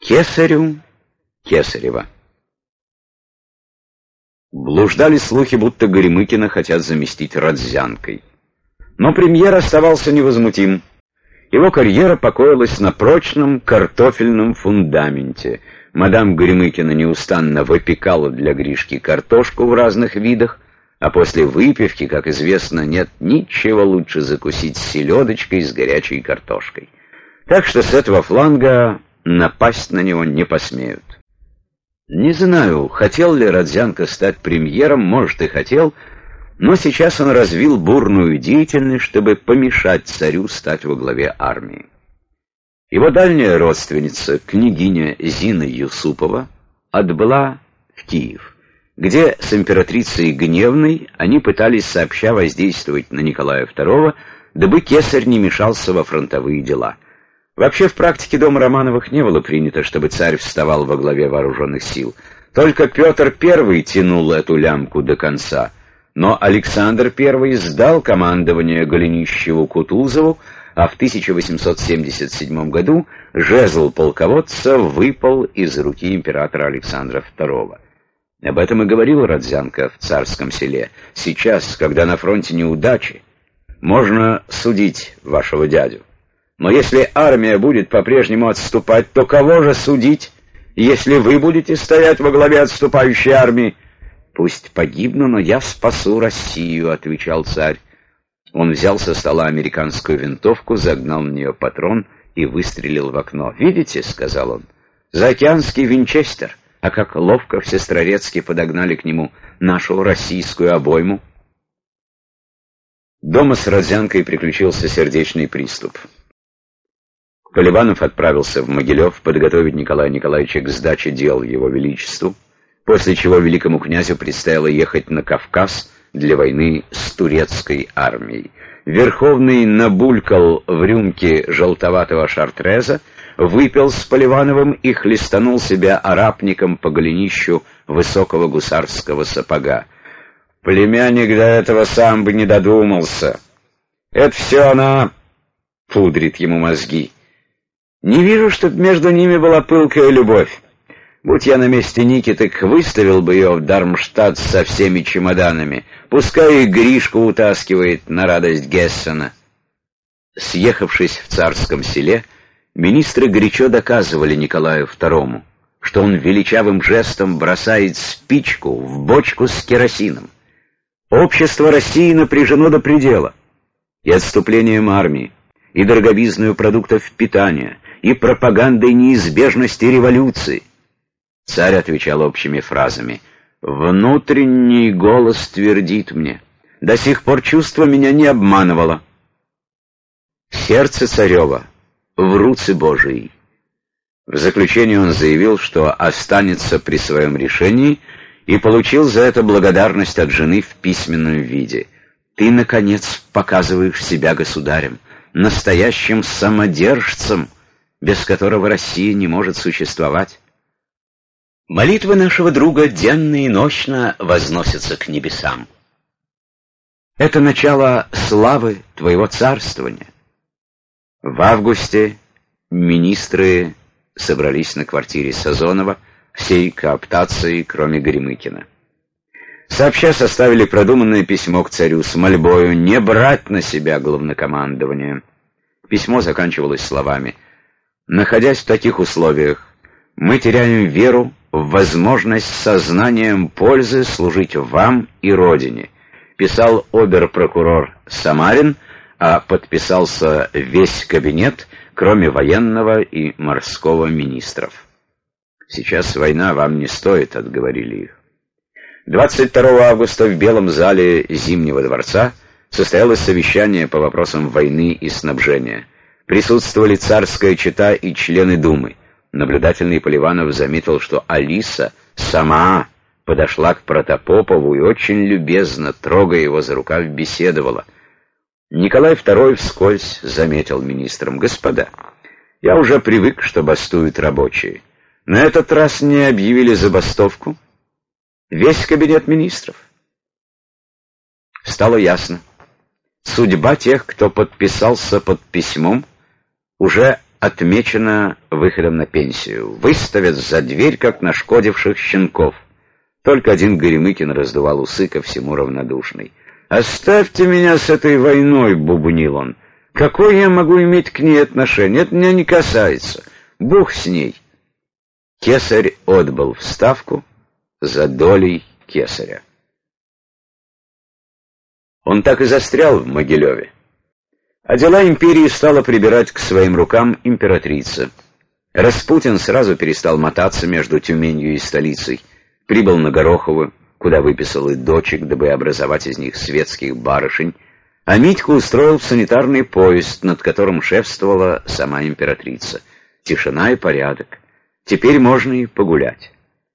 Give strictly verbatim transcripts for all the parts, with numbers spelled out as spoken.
Кесарю Кесарева. Блуждали слухи, будто Горемыкина хотят заместить Родзянкой. Но премьер оставался невозмутим. Его карьера покоилась на прочном картофельном фундаменте. Мадам Горемыкина неустанно выпекала для Гришки картошку в разных видах, а после выпивки, как известно, нет ничего лучше закусить селедочкой с горячей картошкой. Так что с этого фланга напасть на него не посмеют. Не знаю, хотел ли Родзянко стать премьером, может и хотел, но сейчас он развил бурную деятельность, чтобы помешать царю стать во главе армии. Его дальняя родственница, княгиня Зина Юсупова, отбыла в Киев, где с императрицей Гневной они пытались сообща воздействовать на Николая второго, дабы кесарь не мешался во фронтовые дела. Вообще в практике дома Романовых не было принято, чтобы царь вставал во главе вооруженных сил. Только Петр Первый тянул эту лямку до конца, но Александр Первый сдал командование Голенищеву-Кутузову, а в тысяча восемьсот семьдесят седьмом году жезл полководца выпал из руки императора Александра второго. Об этом и говорил Родзянко в Царском Селе. Сейчас, когда на фронте неудачи, можно судить вашего дядю. Но если армия будет по-прежнему отступать, то кого же судить, если вы будете стоять во главе отступающей армии? «Пусть погибну, но я спасу Россию», — отвечал царь. Он взял со стола американскую винтовку, загнал в нее патрон и выстрелил в окно. «Видите», — сказал он, — «заокеанский Винчестер, а как ловко в Сестрорецке подогнали к нему нашу российскую обойму». Дома с Родзянкой приключился сердечный приступ. Колебанов отправился в Могилев подготовить Николая Николаевича к сдаче дел его величеству, после чего великому князю предстояло ехать на Кавказ для войны с турецкой армией. Верховный набулькал в рюмке желтоватого шартреза, выпил с Поливановым и хлестанул себя арапником по голенищу высокого гусарского сапога. «Племянник до этого сам бы не додумался. Это все она пудрит ему мозги. Не вижу, чтоб между ними была пылкая любовь. Будь я на месте Ники, так выставил бы ее в Дармштадт со всеми чемоданами. Пускай и Гришку утаскивает на радость Гессена». Съехавшись в Царском Селе, министры горячо доказывали Николаю второму, что он величавым жестом бросает спичку в бочку с керосином. Общество России напряжено до предела. И отступлением армии, и дороговизною продуктов питания, и пропагандой неизбежности революции. Царь отвечал общими фразами: «Внутренний голос твердит мне. До сих пор чувство меня не обманывало. Сердце царева в руце Божией». В заключение он заявил, что останется при своем решении, и получил за это благодарность от жены в письменном виде. «Ты, наконец, показываешь себя государем, настоящим самодержцем, без которого Россия не может существовать». Молитвы нашего друга денно и нощно возносятся к небесам. Это начало славы твоего царствования. В августе министры собрались на квартире Сазонова, всей кооптацией, кроме Горемыкина. Сообща составили продуманное письмо к царю с мольбою не брать на себя главнокомандование. Письмо заканчивалось словами: «Находясь в таких условиях, мы теряем веру в возможность сознанием пользы служить вам и Родине», писал обер-прокурор Самарин, а подписался весь кабинет, кроме военного и морского министров. «Сейчас война вам не стоит», — отговорили их. двадцать второго августа в Белом зале Зимнего дворца состоялось совещание по вопросам войны и снабжения. Присутствовали царская чета и члены Думы. Наблюдательный Поливанов заметил, что Алиса сама подошла к Протопопову и очень любезно, трогая его за рукав, беседовала. Николай второй вскользь заметил министрам: «Господа, я уже привык, что бастуют рабочие. На этот раз не объявили забастовку весь кабинет министров». Стало ясно: судьба тех, кто подписался под письмом, уже отмечено выходом на пенсию. Выставят за дверь, как нашкодивших щенков. Только один Горемыкин раздувал усы, ко всему равнодушный. «Оставьте меня с этой войной», — бубнил он. «Какое я могу иметь к ней отношение? Это меня не касается. Бог с ней». Кесарь отбыл в Ставку за долей кесаря. Он так и застрял в Могилеве. А дела империи стала прибирать к своим рукам императрица. Распутин сразу перестал мотаться между Тюменью и столицей. Прибыл на Горохово, куда выписал и дочек, дабы образовать из них светских барышень, а Митьку устроил в санитарный поезд, над которым шефствовала сама императрица. Тишина и порядок. Теперь можно и погулять.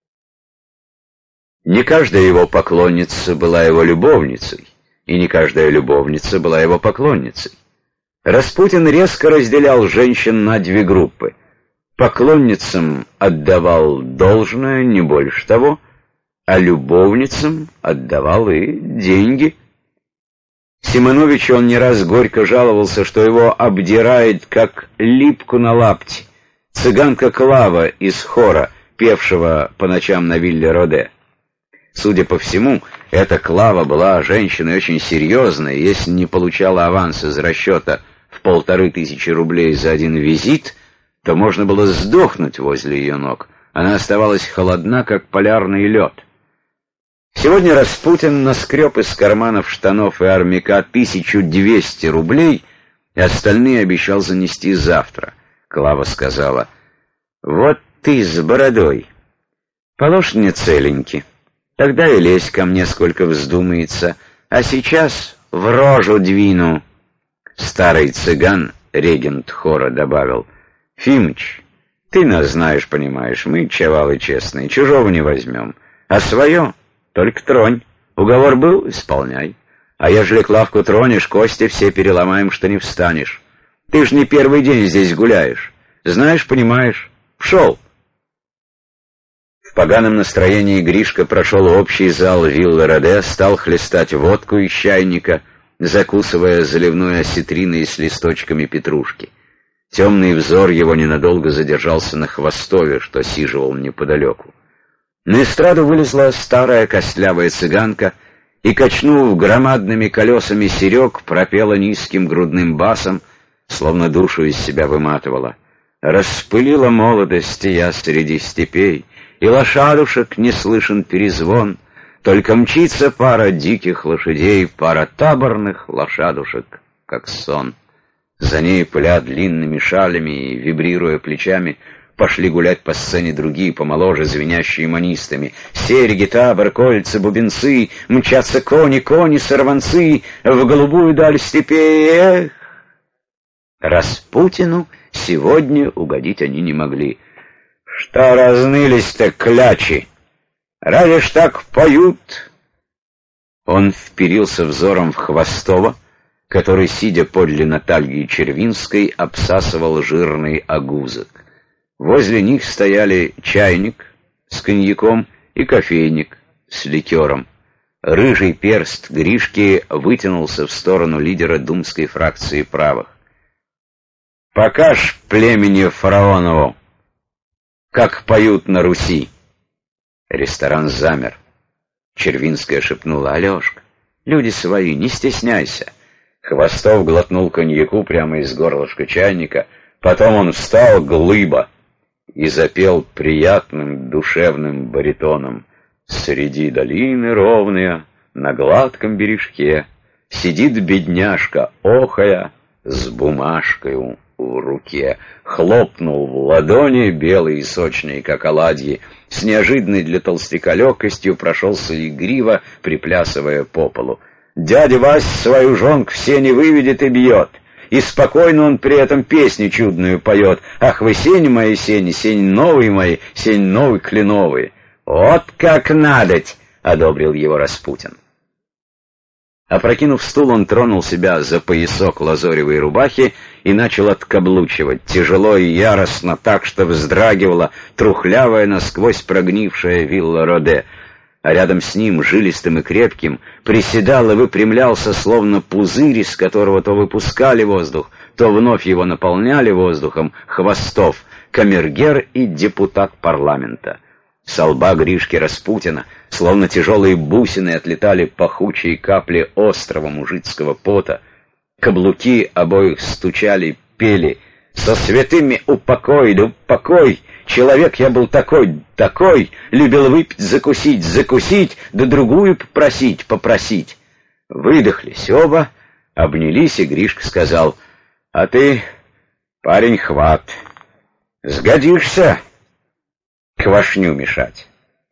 Не каждая его поклонница была его любовницей, и не каждая любовница была его поклонницей. Распутин резко разделял женщин на две группы. Поклонницам отдавал должное, не больше того, а любовницам отдавал и деньги. Симоновичу он не раз горько жаловался, что его обдирает, как липку на лапти, цыганка Клава из хора, певшего по ночам на вилле Роде. Судя по всему, эта Клава была женщиной очень серьезной, если не получала аванс из расчета в полторы тысячи рублей за один визит, то можно было сдохнуть возле ее ног. Она оставалась холодна, как полярный лед. Сегодня Распутин наскреб из карманов штанов и армяка тысячу двести рублей, и остальные обещал занести завтра. Клава сказала: «Вот ты с бородой. Положь мне целеньки. Тогда и лезь ко мне, сколько вздумается, а сейчас в рожу двину». Старый цыган, регент хора, добавил: «Фимыч, ты нас знаешь, понимаешь, мы чавалы честные, чужого не возьмем, а свое только тронь. Уговор был — исполняй. А ежели Клавку тронешь, кости все переломаем, что не встанешь. Ты ж не первый день здесь гуляешь. Знаешь, понимаешь. Пшел». В поганом настроении Гришка прошел общий зал виллы Роде, стал хлестать водку из чайника, закусывая заливной осетриной с листочками петрушки. Темный взор его ненадолго задержался на Хвостове, что сиживал неподалеку. На эстраду вылезла старая костлявая цыганка и, качнув громадными колесами серег, пропела низким грудным басом, словно душу из себя выматывала. «Распылила молодость я среди степей, и лошадушек не слышен перезвон, только мчится пара диких лошадей, пара таборных лошадушек, как сон». За ней, пыля длинными шалями и вибрируя плечами, пошли гулять по сцене другие, помоложе, звенящие манистами. Серьги, табор, кольца, бубенцы, мчатся кони, кони, сорванцы, в голубую даль степей. Эх! Распутину сегодня угодить они не могли. «Что разнылись-то клячи? Разве ж так поют?» Он вперился взором в Хвостова, который, сидя подле Натальи Червинской, обсасывал жирный огузок. Возле них стояли чайник с коньяком и кофейник с ликером. Рыжий перст Гришки вытянулся в сторону лидера думской фракции правых. «Покажь племени фараонову, как поют на Руси!» Ресторан замер. Червинская шепнула: «Алешка, люди свои, не стесняйся». Хвостов глотнул коньяку прямо из горлышка чайника, потом он встал глыба и запел приятным душевным баритоном: «Среди долины ровные, на гладком бережке, сидит бедняжка, охая, с бумажкой в руке». Хлопнул в ладони, белый и сочный, как оладьи, с неожиданной для толстяка легкостью прошелся игриво, приплясывая по полу. Дядя Вась свою жонку в сене выведет и бьет, и спокойно он при этом песню чудную поет: «Ах вы, сени мои, сени, сень новый мои, сень новый кленовый». «Вот как надоть!» — одобрил его Распутин. Опрокинув стул, он тронул себя за поясок лазоревой рубахи и начал откаблучивать, тяжело и яростно, так что вздрагивала трухлявая, насквозь прогнившая вилла Роде. А рядом с ним, жилистым и крепким, приседал и выпрямлялся, словно пузырь, из которого то выпускали воздух, то вновь его наполняли воздухом Хвостов, камергер и депутат парламента. Со лба Гришки Распутина, словно тяжелые бусины, отлетали пахучие капли острого мужицкого пота. Каблуки обоих стучали, пели: «Со святыми упокой, да упокой! Человек я был такой, такой, любил выпить, закусить, закусить, да другую попросить, попросить». Выдохлись оба, обнялись, и Гришка сказал: «А ты, парень, хват, сгодишься квашню мешать».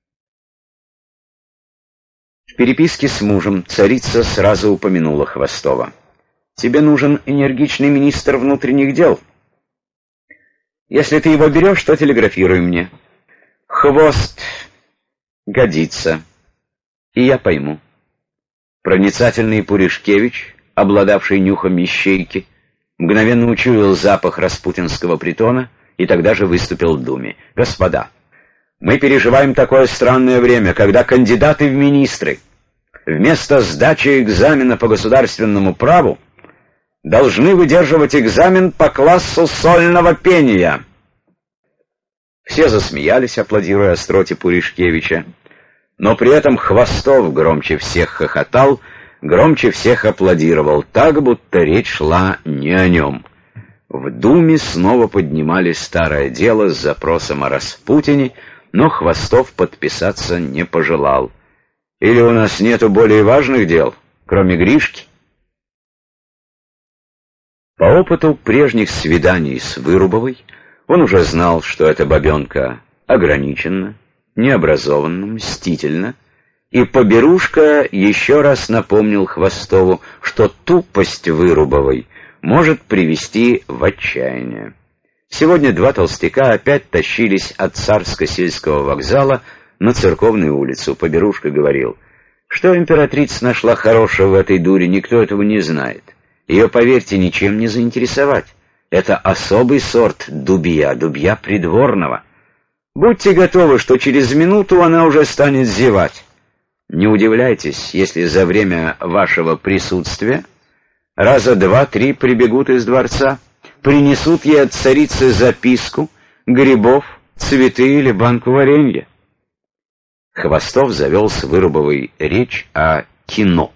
В переписке с мужем царица сразу упомянула Хвостова. «Тебе нужен энергичный министр внутренних дел. Если ты его берешь, то телеграфируй мне. Хвост годится, и я пойму». Проницательный Пуришкевич, обладавший нюхом ищейки, мгновенно учуял запах распутинского притона и тогда же выступил в Думе. «Господа, мы переживаем такое странное время, когда кандидаты в министры вместо сдачи экзамена по государственному праву должны выдерживать экзамен по классу сольного пения». Все засмеялись, аплодируя остроте Пуришкевича, но при этом Хвостов громче всех хохотал, громче всех аплодировал, так, будто речь шла не о нем. В Думе снова поднимали старое дело с запросом о Распутине, но Хвостов подписаться не пожелал. «Или у нас нету более важных дел, кроме Гришки?» По опыту прежних свиданий с Вырубовой он уже знал, что эта бабенка ограничена, необразованна, мстительна, и Поберушка еще раз напомнил Хвостову, что тупость Вырубовой может привести в отчаяние. Сегодня два толстяка опять тащились от Царско-сельского вокзала на Церковную улицу. Поберушка говорил: что императрица нашла хорошего в этой дуре, никто этого не знает. Ее, поверьте, ничем не заинтересовать. Это особый сорт дубья, дубья придворного. Будьте готовы, что через минуту она уже станет зевать. Не удивляйтесь, если за время вашего присутствия раза два-три прибегут из дворца, принесут ей от царицы записку, грибов, цветы или банку варенья. Хвостов завел с Вырубовой речь о кино.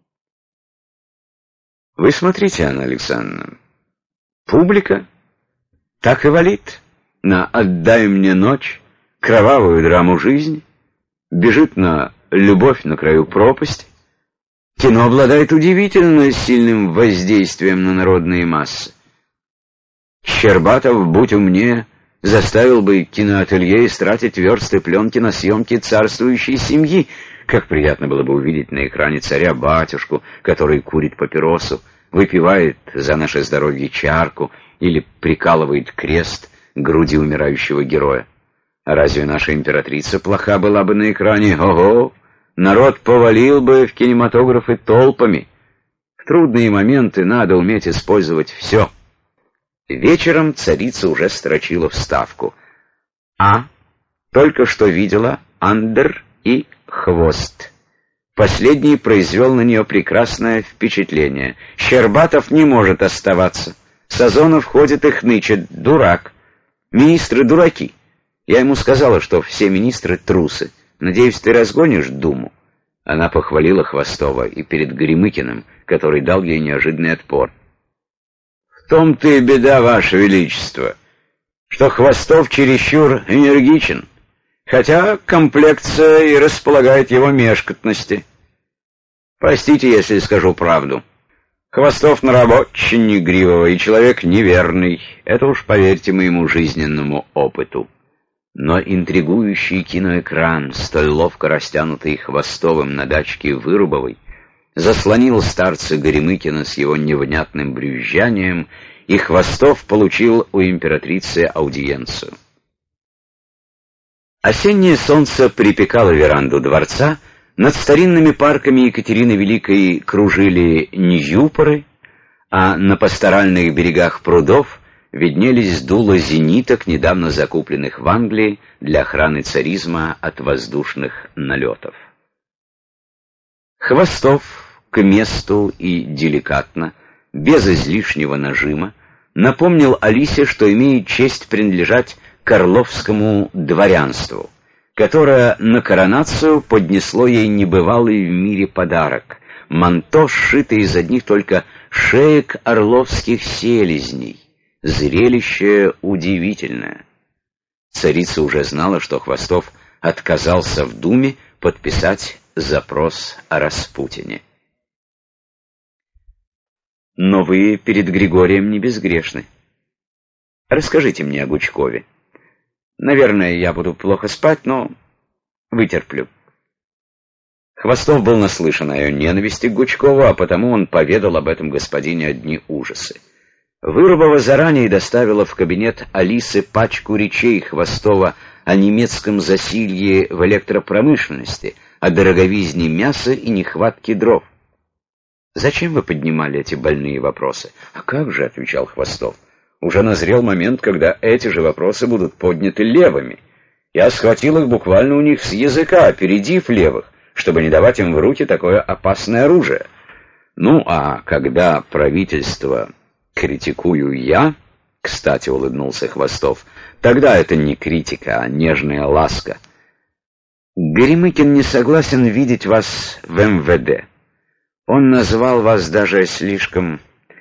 Вы смотрите, Анна Александровна, публика так и валит на «Отдай мне ночь», кровавую драму жизни, бежит на «Любовь на краю пропасти». Кино обладает удивительно сильным воздействием на народные массы. Щербатов, будь умнее, заставил бы киноателье истратить версты пленки на съемки царствующей семьи. Как приятно было бы увидеть на экране царя-батюшку, который курит папиросу, выпивает за наше здоровье чарку или прикалывает крест к груди умирающего героя. А разве наша императрица плоха была бы на экране? Ого! Народ повалил бы в кинематографы толпами. В трудные моменты надо уметь использовать все. Вечером царица уже строчила вставку. А. Только что видела Андер и Хвост. Последний произвел на нее прекрасное впечатление. Щербатов не может оставаться. Сазонов ходит и хнычет. Дурак. Министры дураки. Я ему сказала, что все министры трусы. Надеюсь, ты разгонишь Думу. Она похвалила Хвостова и перед Гремыкиным, который дал ей неожиданный отпор. В том-то и беда, Ваше Величество, что Хвостов чересчур энергичен, хотя комплекция и располагает его мешкотности. Простите, если скажу правду. Хвостов наработчик Гривова и человек неверный, это уж поверьте моему жизненному опыту. Но интригующий киноэкран, столь ловко растянутый Хвостовым на дачке Вырубовой, заслонил старца Горемыкина с его невнятным брюзжанием, и Хвостов получил у императрицы аудиенцию. Осеннее солнце припекало веранду дворца, над старинными парками Екатерины Великой кружили ньюпоры, а на пасторальных берегах прудов виднелись дула зениток, недавно закупленных в Англии для охраны царизма от воздушных налетов. Хвостов к месту и деликатно, без излишнего нажима, напомнил Алисе, что имеет честь принадлежать к орловскому дворянству, которое на коронацию поднесло ей небывалый в мире подарок — манто, сшитое из одних только шеек орловских селезней. Зрелище удивительное. Царица уже знала, что Хвостов отказался в Думе подписать запрос о Распутине. «Но вы перед Григорием не безгрешны. Расскажите мне о Гучкове. Наверное, я буду плохо спать, но вытерплю». Хвостов был наслышан о ее ненависти к Гучкову, а потому он поведал об этом господине одни ужасы. Вырубова заранее доставила в кабинет Алисы пачку речей Хвостова о немецком засилье в электропромышленности, о дороговизне мяса и нехватке дров. «Зачем вы поднимали эти больные вопросы?» «А как же», — отвечал Хвостов, — «уже назрел момент, когда эти же вопросы будут подняты левыми. Я схватил их буквально у них с языка, опередив левых, чтобы не давать им в руки такое опасное оружие. Ну, а когда правительство критикую я, кстати, улыбнулся Хвостов, тогда это не критика, а нежная ласка. Горемыкин не согласен видеть вас в эм вэ дэ. Он назвал вас даже слишком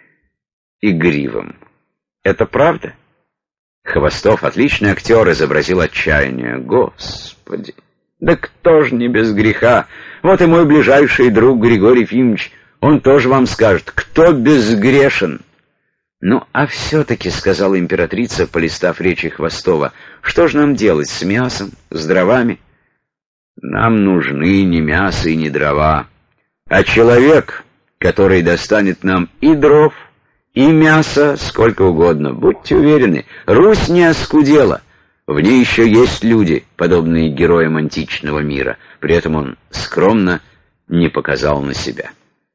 игривым. Это правда?» Хвостов, отличный актер, изобразил отчаяние. «Господи! Да кто ж не без греха? Вот и мой ближайший друг Григорий Ефимович, он тоже вам скажет, кто безгрешен». «Ну, а все-таки, — сказала императрица, полистав речи Хвостова, — что же нам делать с мясом, с дровами?» «Нам нужны не мясо и не дрова, а человек, который достанет нам и дров, и мясо, сколько угодно. Будьте уверены, Русь не оскудела. В ней еще есть люди, подобные героям античного мира». При этом он скромно не показал на себя.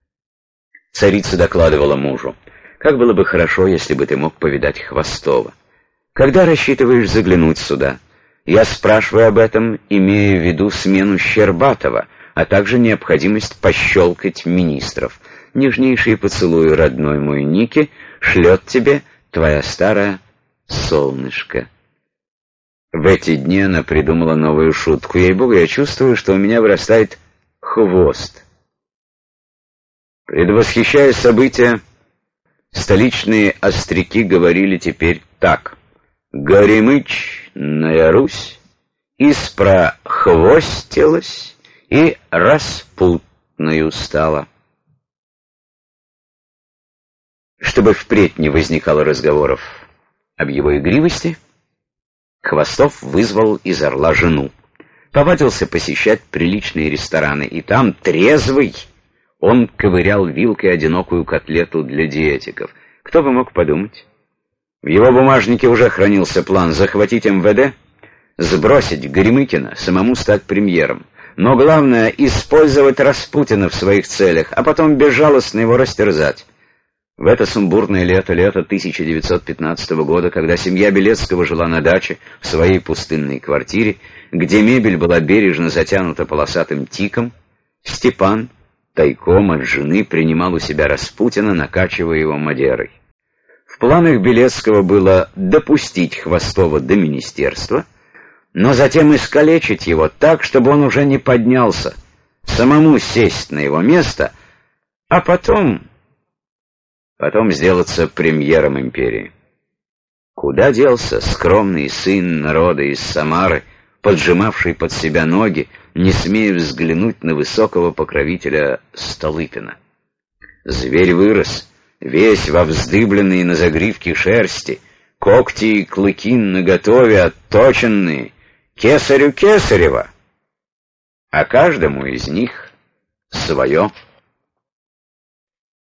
Царица докладывала мужу: «Как было бы хорошо, если бы ты мог повидать Хвостова. Когда рассчитываешь заглянуть сюда? Я спрашиваю об этом, имея в виду смену Щербатова, а также необходимость пощелкать министров. Нежнейшие поцелуи, родной мой Ники, шлет тебе твоя старая солнышко». В эти дни она придумала новую шутку. Ей-богу, я чувствую, что у меня вырастает хвост. Предвосхищая события, столичные остряки говорили теперь так: «Горемычная Русь испрохвостилась и распутною стала». Чтобы впредь не возникало разговоров об его игривости, Хвостов вызвал из Орла жену. Повадился посещать приличные рестораны, и там, трезвый, он ковырял вилкой одинокую котлету для диетиков. Кто бы мог подумать? В его бумажнике уже хранился план захватить эм вэ дэ, сбросить Горемыкина, самому стать премьером. Но главное — использовать Распутина в своих целях, а потом безжалостно его растерзать. В это сумбурное лето, лето тысяча девятьсот пятнадцатого года, когда семья Белецкого жила на даче в своей пустынной квартире, где мебель была бережно затянута полосатым тиком, Степан тайком от жены принимал у себя Распутина, накачивая его мадерой. В планах Белецкого было допустить Хвостова до министерства, но затем искалечить его так, чтобы он уже не поднялся, самому сесть на его место, а потом... потом сделаться премьером империи. Куда делся скромный сын народа из Самары, поджимавший под себя ноги, не смея взглянуть на высокого покровителя Столыпина? Зверь вырос, весь во вздыбленной на загривке шерсти, когти и клыки наготове отточенные, кесарю кесарева, а каждому из них свое.